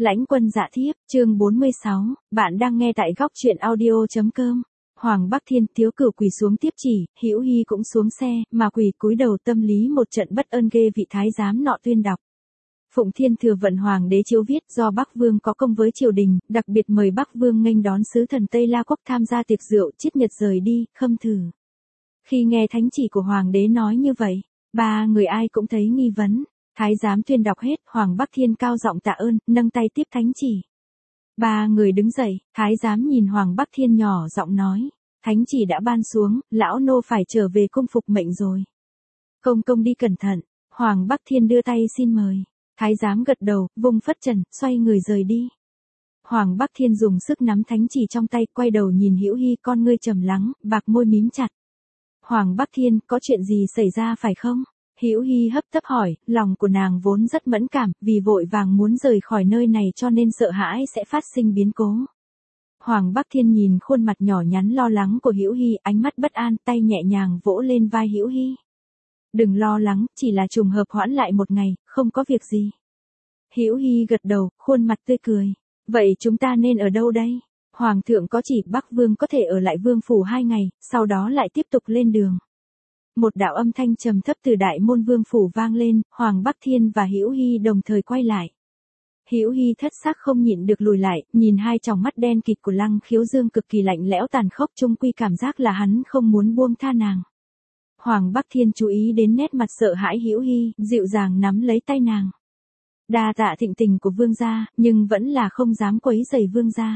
Lãnh Quân Dạ Thiếp, chương 46, bạn đang nghe tại góc truyện audio.com. Hoàng Bắc Thiên, Thiếu Cửu quỳ xuống tiếp chỉ, Hữu Hi cũng xuống xe, mà quỳ cúi đầu tâm lý một trận bất ơn ghê vị thái giám nọ tuyên đọc. Phụng Thiên Thừa Vận Hoàng đế chiếu viết do Bắc Vương có công với triều đình, đặc biệt mời Bắc Vương nghênh đón sứ thần Tây La Quốc tham gia tiệc rượu chiết nhật rời đi, khâm thử. Khi nghe thánh chỉ của Hoàng đế nói như vậy, ba người ai cũng thấy nghi vấn. Thái giám tuyên đọc hết, Hoàng Bắc Thiên cao giọng tạ ơn, nâng tay tiếp thánh chỉ. Ba người đứng dậy, thái giám nhìn Hoàng Bắc Thiên nhỏ giọng nói, thánh chỉ đã ban xuống, lão nô phải trở về cung phục mệnh rồi. Công công đi cẩn thận. Hoàng Bắc Thiên đưa tay xin mời. Thái giám gật đầu, vung phất trần, xoay người rời đi. Hoàng Bắc Thiên dùng sức nắm thánh chỉ trong tay, quay đầu nhìn Hữu Hi, con ngươi trầm lắng, bạc môi mím chặt. Hoàng Bắc Thiên, có chuyện gì xảy ra phải không? Hữu Hi hấp tấp hỏi, lòng của nàng vốn rất mẫn cảm, vì vội vàng muốn rời khỏi nơi này cho nên sợ hãi sẽ phát sinh biến cố. Hoàng Bắc Thiên nhìn khuôn mặt nhỏ nhắn lo lắng của Hữu Hi, ánh mắt bất an, tay nhẹ nhàng vỗ lên vai Hữu Hi. Đừng lo lắng, chỉ là trùng hợp hoãn lại một ngày, không có việc gì. Hữu Hi gật đầu, khuôn mặt tươi cười. Vậy chúng ta nên ở đâu đây? Hoàng thượng có chỉ Bắc Vương có thể ở lại vương phủ 2 ngày, sau đó lại tiếp tục lên đường. Một đạo âm thanh trầm thấp từ đại môn vương phủ vang lên, Hoàng Bắc Thiên và Hữu Hi đồng thời quay lại. Hữu Hi thất sắc không nhịn được lùi lại, nhìn hai tròng mắt đen kịt của Lăng Khiếu Dương cực kỳ lạnh lẽo tàn khốc, chung quy cảm giác là hắn không muốn buông tha nàng. Hoàng Bắc Thiên chú ý đến nét mặt sợ hãi Hữu Hi, dịu dàng nắm lấy tay nàng. Đa tạ thịnh tình của vương gia, nhưng vẫn là không dám quấy rầy vương gia.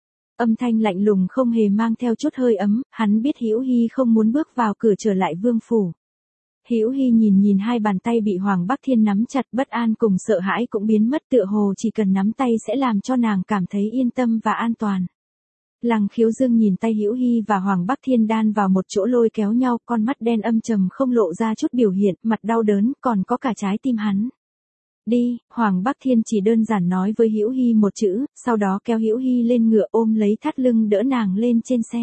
Âm thanh lạnh lùng không hề mang theo chút hơi ấm, hắn biết Hữu Hi không muốn bước vào cửa trở lại vương phủ. Hữu Hi nhìn hai bàn tay bị Hoàng Bắc Thiên nắm chặt, bất an cùng sợ hãi cũng biến mất, tựa hồ chỉ cần nắm tay sẽ làm cho nàng cảm thấy yên tâm và an toàn. Lăng Khiếu Dương nhìn tay Hữu Hi và Hoàng Bắc Thiên đan vào một chỗ lôi kéo nhau, con mắt đen âm trầm không lộ ra chút biểu hiện, mặt đau đớn, còn có cả trái tim hắn. Đi, Hoàng Bắc Thiên chỉ đơn giản nói với Hữu Hi một chữ, sau đó kéo Hữu Hi lên ngựa, ôm lấy thắt lưng đỡ nàng lên trên xe.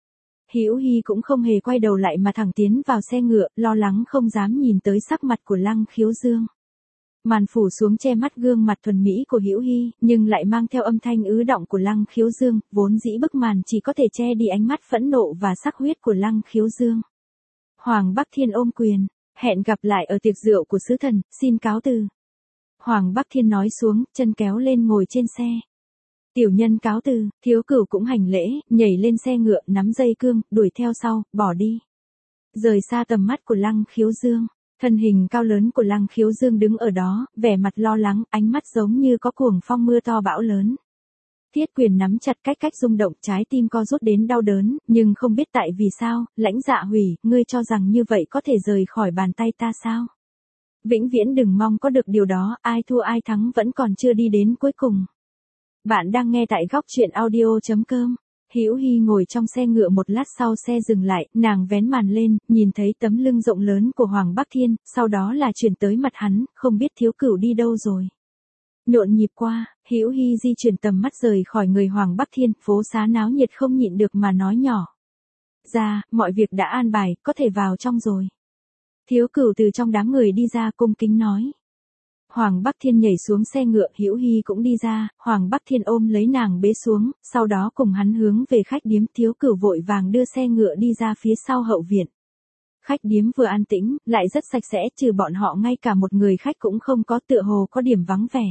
Hữu Hi cũng không hề quay đầu lại mà thẳng tiến vào xe ngựa, lo lắng không dám nhìn tới sắc mặt của Lăng Khiếu Dương. Màn phủ xuống che mắt gương mặt thuần mỹ của Hữu Hi, nhưng lại mang theo âm thanh ứ động của Lăng Khiếu Dương, vốn dĩ bức màn chỉ có thể che đi ánh mắt phẫn nộ và sắc huyết của Lăng Khiếu Dương. Hoàng Bắc Thiên ôm quyền, hẹn gặp lại ở tiệc rượu của sứ thần, xin cáo từ. Hoàng Bắc Thiên nói xuống, chân kéo lên ngồi trên xe. Tiểu nhân cáo từ, Thiếu Cửu cũng hành lễ, nhảy lên xe ngựa, nắm dây cương, đuổi theo sau, bỏ đi. Rời xa tầm mắt của Lăng Khiếu Dương, thân hình cao lớn của Lăng Khiếu Dương đứng ở đó, vẻ mặt lo lắng, ánh mắt giống như có cuồng phong mưa to bão lớn. Thiết quyền nắm chặt cách rung động, trái tim co rút đến đau đớn, nhưng không biết tại vì sao, Lãnh Dạ Hủy, ngươi cho rằng như vậy có thể rời khỏi bàn tay ta sao? Vĩnh viễn đừng mong có được điều đó, ai thua ai thắng vẫn còn chưa đi đến cuối cùng. Bạn đang nghe tại góc truyện audio.com. Hữu Hi ngồi trong xe ngựa, một lát sau xe dừng lại, nàng vén màn lên, nhìn thấy tấm lưng rộng lớn của Hoàng Bắc Thiên, sau đó là chuyển tới mặt hắn, không biết Thiếu Cửu đi đâu rồi. Nhộn nhịp qua, Hữu Hi di chuyển tầm mắt rời khỏi người Hoàng Bắc Thiên, phố xá náo nhiệt không nhịn được mà nói nhỏ. Ra, mọi việc đã an bài, có thể vào trong rồi. Thiếu Cửu từ trong đám người đi ra, cung kính nói. Hoàng Bắc Thiên nhảy xuống xe ngựa, Hữu Hi cũng đi ra, Hoàng Bắc Thiên ôm lấy nàng bế xuống, sau đó cùng hắn hướng về khách điếm. Thiếu Cửu vội vàng đưa xe ngựa đi ra phía sau hậu viện. Khách điếm vừa an tĩnh, lại rất sạch sẽ, trừ bọn họ ngay cả một người khách cũng không có, tựa hồ có điểm vắng vẻ.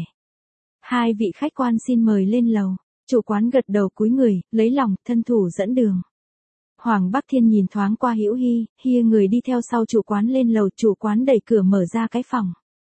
Hai vị khách quan xin mời lên lầu. Chủ quán gật đầu cúi người, lấy lòng, thân thủ dẫn đường. Hoàng Bắc Thiên nhìn thoáng qua Hữu Hi, người đi theo sau chủ quán lên lầu, chủ quán đẩy cửa mở ra cái phòng.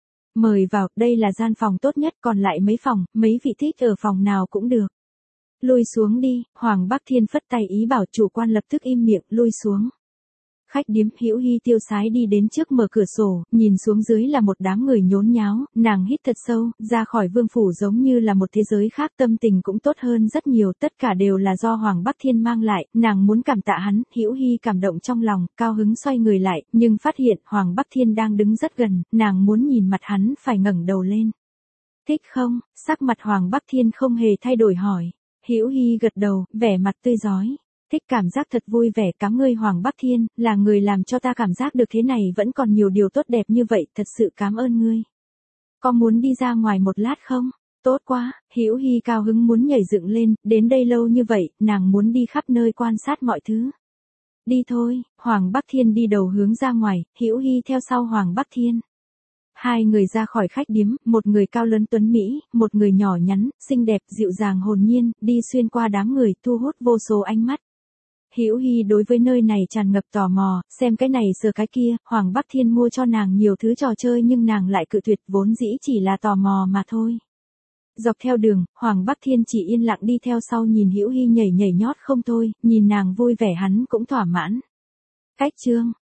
Mời vào, đây là gian phòng tốt nhất, còn lại mấy phòng, mấy vị thích ở phòng nào cũng được. Lui xuống đi, Hoàng Bắc Thiên phất tay ý bảo chủ quan lập tức im miệng, lui xuống. Khách điếm. Hữu Hi tiêu sái đi đến trước, mở cửa sổ, nhìn xuống dưới là một đám người nhốn nháo, nàng hít thật sâu, ra khỏi vương phủ giống như là một thế giới khác, tâm tình cũng tốt hơn rất nhiều, tất cả đều là do Hoàng Bắc Thiên mang lại, nàng muốn cảm tạ hắn. Hữu Hi cảm động trong lòng, cao hứng xoay người lại, nhưng phát hiện Hoàng Bắc Thiên đang đứng rất gần, nàng muốn nhìn mặt hắn phải ngẩng đầu lên. Thích không? Sắc mặt Hoàng Bắc Thiên không hề thay đổi hỏi. Hữu Hi gật đầu, vẻ mặt tươi rói. Thích, cảm giác thật vui vẻ, cảm ơn Hoàng Bắc Thiên, là người làm cho ta cảm giác được thế này vẫn còn nhiều điều tốt đẹp như vậy, thật sự cảm ơn ngươi. Có muốn đi ra ngoài một lát không? Tốt quá, Hữu Hi cao hứng muốn nhảy dựng lên, đến đây lâu như vậy, nàng muốn đi khắp nơi quan sát mọi thứ. Đi thôi, Hoàng Bắc Thiên đi đầu hướng ra ngoài, Hữu Hi theo sau Hoàng Bắc Thiên. Hai người ra khỏi khách điếm, một người cao lớn tuấn Mỹ, một người nhỏ nhắn, xinh đẹp, dịu dàng hồn nhiên, đi xuyên qua đám người, thu hút vô số ánh mắt. Hữu Hi đối với nơi này tràn ngập tò mò, xem cái này sờ cái kia, Hoàng Bắc Thiên mua cho nàng nhiều thứ trò chơi nhưng nàng lại cự tuyệt, vốn dĩ chỉ là tò mò mà thôi. Dọc theo đường, Hoàng Bắc Thiên chỉ yên lặng đi theo sau nhìn Hữu Hi nhảy nhảy nhót không thôi, nhìn nàng vui vẻ hắn cũng thỏa mãn. Cách chương